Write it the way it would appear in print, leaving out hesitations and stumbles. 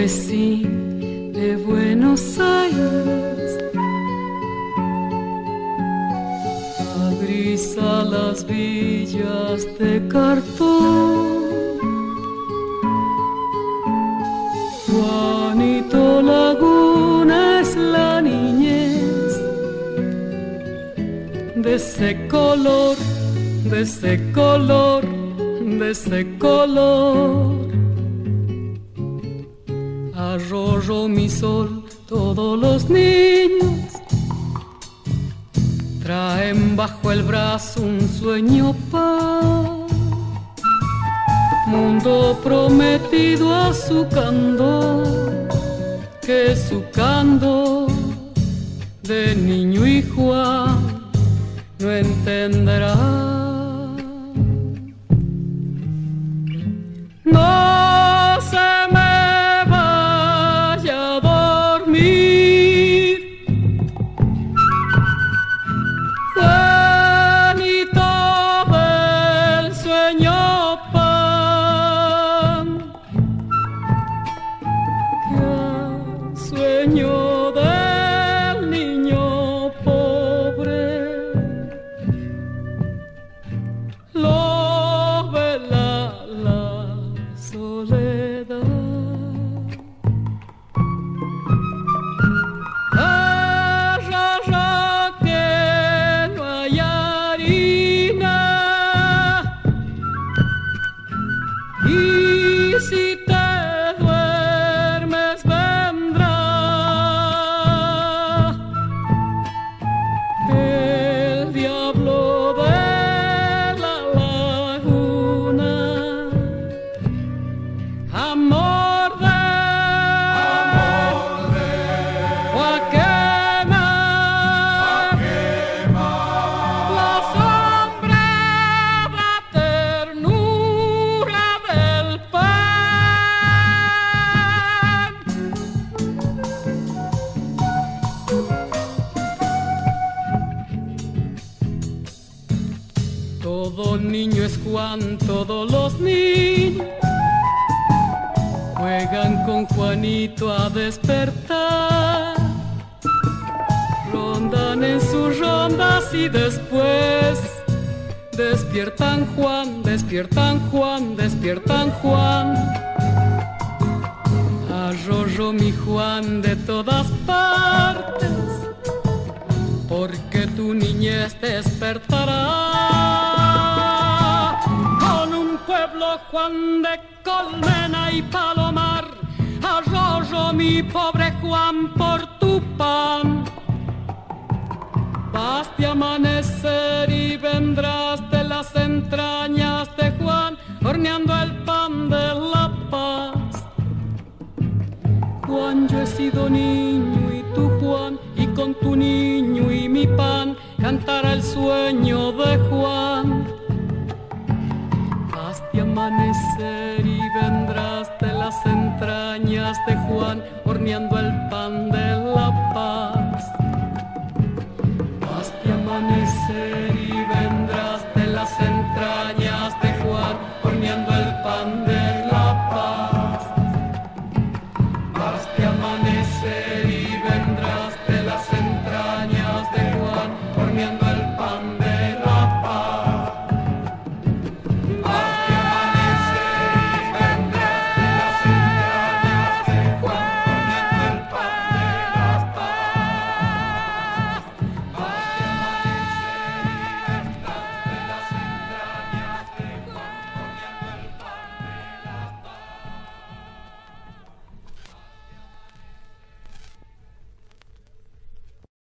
sí, de Buenos Aires. Abrís a las villas de cartón. Juanito Laguna es la niñez de ese color, de ese color, de ese color. Arroyo mi sol, todos los niños traen bajo el brazo un sueño paz. Mundo prometido a su candor, que su candor de niño y Juan no entenderá. No se me vaya a dormir, Juanito del sueño pan, que sueño del niño pobre lo vela la soledad. Arroyo que no hay harina, y si te duermes vendrá el diablo de la laguna a morder o a quemar la sombra de ternura del pan. Todo niño es Juan, todos los niños juegan con Juanito a despertar. Rondan en sus rondas y después despiertan Juan, despiertan Juan, despiertan Juan. Arroyo mi Juan de todas partes, porque tu niñez despertará. Con un pueblo Juan de colmena y palomar, arroyo mi pobre Juan por tu pan. Vas de amanecer y vendrás de las entrañas de Juan, horneando el pan de la paz. Juan, yo he sido niño y tú Juan, y con tu niño y mi pan cantará el sueño de Juan. Has de amanecer y vendrás de las entrañas de Juan, horneando el pan de